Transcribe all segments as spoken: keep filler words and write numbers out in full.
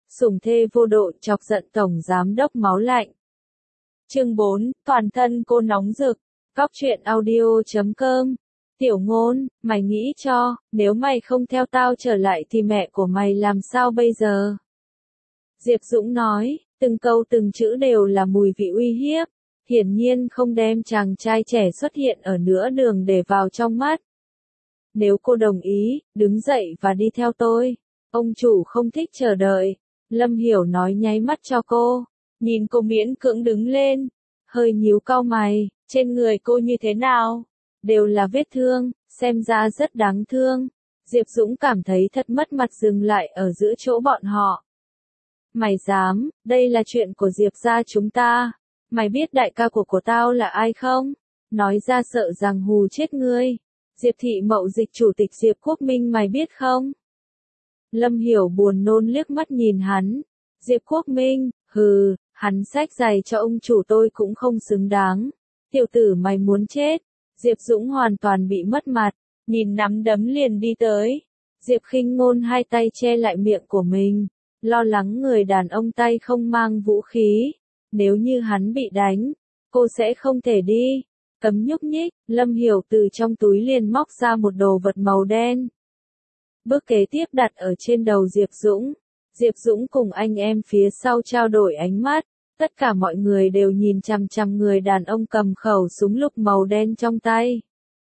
Sủng thê vô độ chọc giận tổng giám đốc máu lạnh. Chương bốn, toàn thân cô nóng rực. Cóc truyện audio chấm com. Tiểu Ngôn, mày nghĩ cho, nếu mày không theo tao trở lại thì mẹ của mày làm sao bây giờ? Diệp Dũng nói, từng câu từng chữ đều là mùi vị uy hiếp, hiển nhiên không đem chàng trai trẻ xuất hiện ở nửa đường để vào trong mắt. Nếu cô đồng ý, đứng dậy và đi theo tôi. Ông chủ không thích chờ đợi. Lâm Hiểu nói nháy mắt cho cô, nhìn cô miễn cưỡng đứng lên, hơi nhíu cau mày, trên người cô như thế nào? Đều là vết thương, xem ra rất đáng thương. Diệp Dũng cảm thấy thật mất mặt dừng lại ở giữa chỗ bọn họ. Mày dám, đây là chuyện của Diệp gia chúng ta. Mày biết đại ca của của tao là ai không? Nói ra sợ rằng hù chết ngươi. Diệp Thị Mậu Dịch chủ tịch Diệp Quốc Minh mày biết không? Lâm Hiểu buồn nôn liếc mắt nhìn hắn. Diệp Quốc Minh, hừ, hắn xách giày cho ông chủ tôi cũng không xứng đáng. Tiểu tử mày muốn chết. Diệp Dũng hoàn toàn bị mất mặt, nhìn nắm đấm liền đi tới. Diệp Khinh Ngôn hai tay che lại miệng của mình, lo lắng người đàn ông tay không mang vũ khí. Nếu như hắn bị đánh, cô sẽ không thể đi. Cấm nhúc nhích, Lâm Hiểu từ trong túi liền móc ra một đồ vật màu đen. Bước kế tiếp đặt ở trên đầu Diệp Dũng. Diệp Dũng cùng anh em phía sau trao đổi ánh mắt. Tất cả mọi người đều nhìn chằm chằm người đàn ông cầm khẩu súng lục màu đen trong tay.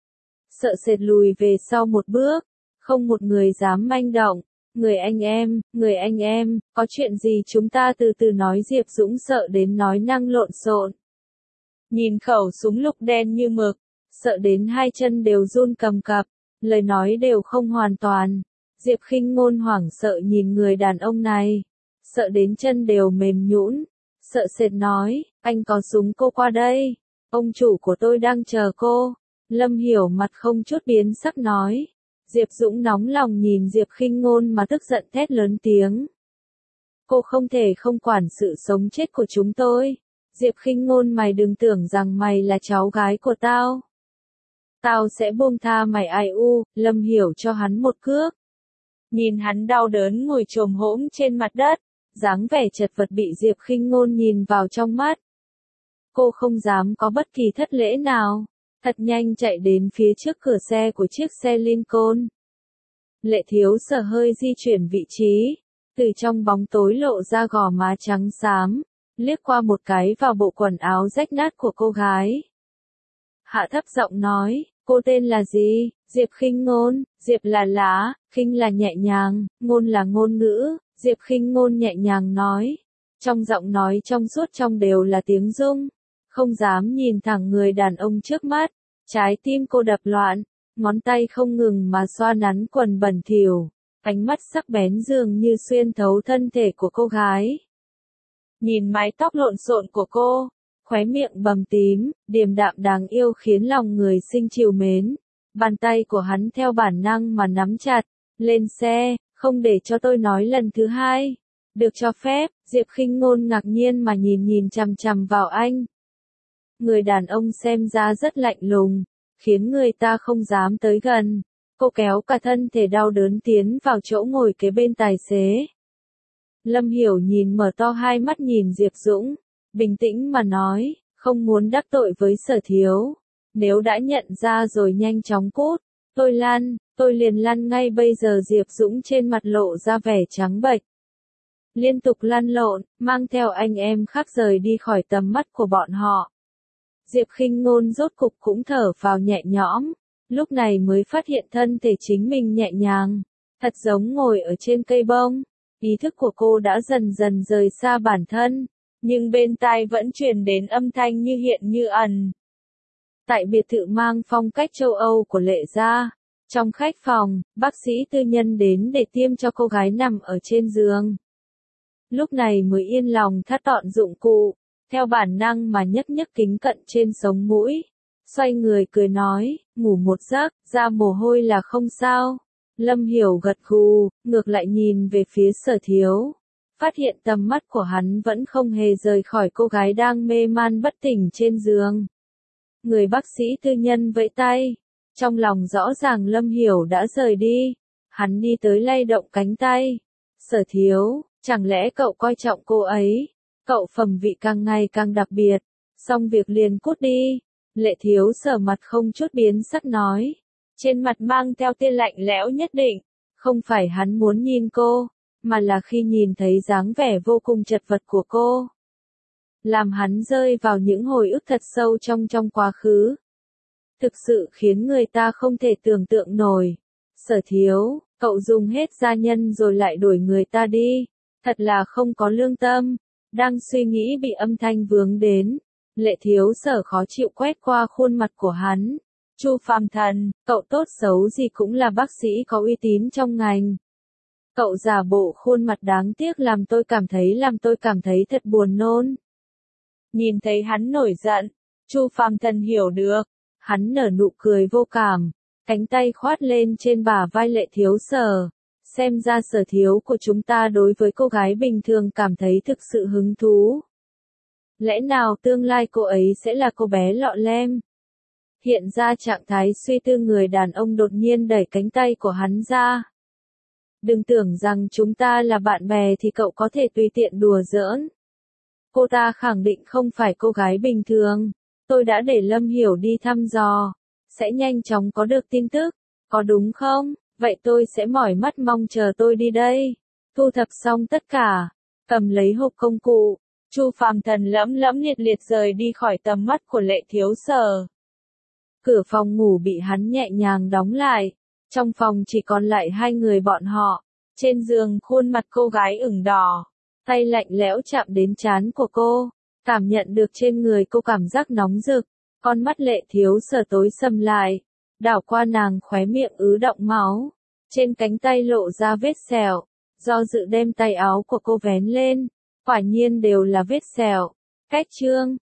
Sợ sệt lùi về sau một bước. Không một người dám manh động. Người anh em, người anh em, có chuyện gì chúng ta từ từ nói. Diệp Dũng sợ đến nói năng lộn xộn. Nhìn khẩu súng lục đen như mực, sợ đến hai chân đều run cầm cập, lời nói đều không hoàn toàn. Diệp Khinh Ngôn hoảng sợ nhìn người đàn ông này, sợ đến chân đều mềm nhũn, sợ sệt nói, anh có súng cô qua đây, ông chủ của tôi đang chờ cô. Lâm Hiểu mặt không chút biến sắc nói. Diệp Dũng nóng lòng nhìn Diệp Khinh Ngôn mà tức giận thét lớn tiếng. Cô không thể không quản sự sống chết của chúng tôi. Diệp Khinh Ngôn mày đừng tưởng rằng mày là cháu gái của tao. Tao sẽ buông tha mày ai u. Lâm Hiểu cho hắn một cước. Nhìn hắn đau đớn ngồi chồm hổm trên mặt đất, dáng vẻ chật vật bị Diệp Khinh Ngôn nhìn vào trong mắt. Cô không dám có bất kỳ thất lễ nào, thật nhanh chạy đến phía trước cửa xe của chiếc xe Lincoln. Lệ Thiếu Sở hơi di chuyển vị trí, từ trong bóng tối lộ ra gò má trắng xám, liếc qua một cái vào bộ quần áo rách nát của cô gái. Hạ thấp giọng nói, cô tên là gì? Diệp Khinh Ngôn. Diệp là lá, Khinh là nhẹ nhàng, Ngôn là ngôn ngữ. Diệp Khinh Ngôn nhẹ nhàng nói, trong giọng nói trong suốt trong đều là tiếng rung, không dám nhìn thẳng người đàn ông trước mắt. Trái tim cô đập loạn, ngón tay không ngừng mà xoa nắn quần bẩn thỉu, ánh mắt sắc bén dường như xuyên thấu thân thể của cô gái. Nhìn mái tóc lộn xộn của cô, khóe miệng bầm tím, điềm đạm đáng yêu khiến lòng người sinh trìu mến. Bàn tay của hắn theo bản năng mà nắm chặt. Lên xe, không để cho tôi nói lần thứ hai. Được cho phép. Diệp Khinh Ngôn ngạc nhiên mà nhìn nhìn chằm chằm vào anh. Người đàn ông xem ra rất lạnh lùng, khiến người ta không dám tới gần. Cô kéo cả thân thể đau đớn tiến vào chỗ ngồi kế bên tài xế. Lâm Hiểu nhìn mở to hai mắt nhìn Diệp Dũng, bình tĩnh mà nói, không muốn đắc tội với Sở Thiếu. Nếu đã nhận ra rồi nhanh chóng cút, tôi lăn, tôi liền lăn ngay bây giờ. Diệp Dũng trên mặt lộ ra vẻ trắng bệch. Liên tục lăn lộn, mang theo anh em khác rời đi khỏi tầm mắt của bọn họ. Diệp Khinh Ngôn rốt cục cũng thở phào nhẹ nhõm, lúc này mới phát hiện thân thể chính mình nhẹ nhàng, thật giống ngồi ở trên cây bông. Ý thức của cô đã dần dần rời xa bản thân, nhưng bên tai vẫn truyền đến âm thanh như hiện như ẩn. Tại biệt thự mang phong cách châu Âu của Lệ gia, trong khách phòng, bác sĩ tư nhân đến để tiêm cho cô gái nằm ở trên giường. Lúc này mới yên lòng thắt gọn dụng cụ, theo bản năng mà nhấc nhấc kính cận trên sống mũi, xoay người cười nói, ngủ một giấc, ra mồ hôi là không sao. Lâm Hiểu gật gù, ngược lại nhìn về phía Sở Thiếu, phát hiện tầm mắt của hắn vẫn không hề rời khỏi cô gái đang mê man bất tỉnh trên giường. Người bác sĩ tư nhân vẫy tay, trong lòng rõ ràng Lâm Hiểu đã rời đi, hắn đi tới lay động cánh tay. Sở Thiếu, Chẳng lẽ cậu coi trọng cô ấy? Cậu phẩm vị càng ngày càng đặc biệt. Xong việc liền cút đi. Lệ Thiếu Sở mặt không chút biến sắc nói. Trên mặt mang theo tia lạnh lẽo nhất định. Không phải hắn muốn nhìn cô, mà là khi nhìn thấy dáng vẻ vô cùng chật vật của cô. Làm hắn rơi vào những hồi ức thật sâu trong trong quá khứ. Thực sự khiến người ta không thể tưởng tượng nổi. Sở Thiếu, cậu dùng hết gia nhân rồi lại đuổi người ta đi. Thật là không có lương tâm. Đang suy nghĩ bị âm thanh vướng đến. Lệ Thiếu Sở khó chịu quét qua khuôn mặt của hắn. Chu Phàm Thần, cậu tốt xấu gì cũng là bác sĩ có uy tín trong ngành. Cậu giả bộ khuôn mặt đáng tiếc làm tôi cảm thấy làm tôi cảm thấy thật buồn nôn. Nhìn thấy hắn nổi giận, Chu Phàm Thần hiểu được. Hắn nở nụ cười vô cảm, cánh tay khoát lên trên bả vai Lệ Thiếu Sở. Xem ra Sở Thiếu của chúng ta đối với cô gái bình thường cảm thấy thực sự hứng thú. Lẽ nào tương lai cô ấy sẽ là cô bé lọ lem? Hiện ra trạng thái suy tư người đàn ông đột nhiên đẩy cánh tay của hắn ra. Đừng tưởng rằng chúng ta là bạn bè thì cậu có thể tùy tiện đùa giỡn. Cô ta khẳng định không phải cô gái bình thường. Tôi đã để Lâm Hiểu đi thăm dò. Sẽ nhanh chóng có được tin tức. Có đúng không? Vậy tôi sẽ mỏi mắt mong chờ tôi đi đây. Thu thập xong tất cả. Cầm lấy hộp công cụ. Chu Phàm Thần lẫm lẫm liệt liệt rời đi khỏi tầm mắt của Lệ Thiếu Sở. Cửa phòng ngủ bị hắn nhẹ nhàng đóng lại. Trong phòng chỉ còn lại hai người bọn họ. Trên giường khuôn mặt cô gái ửng đỏ. Tay lạnh lẽo chạm đến trán của cô. Cảm nhận được trên người cô cảm giác nóng rực. Con mắt Lệ Thiếu Sở tối sầm lại. Đảo qua nàng khóe miệng ứ động máu. Trên cánh tay lộ ra vết sẹo. Do dự đem tay áo của cô vén lên. Quả nhiên đều là vết sẹo. Cách chương.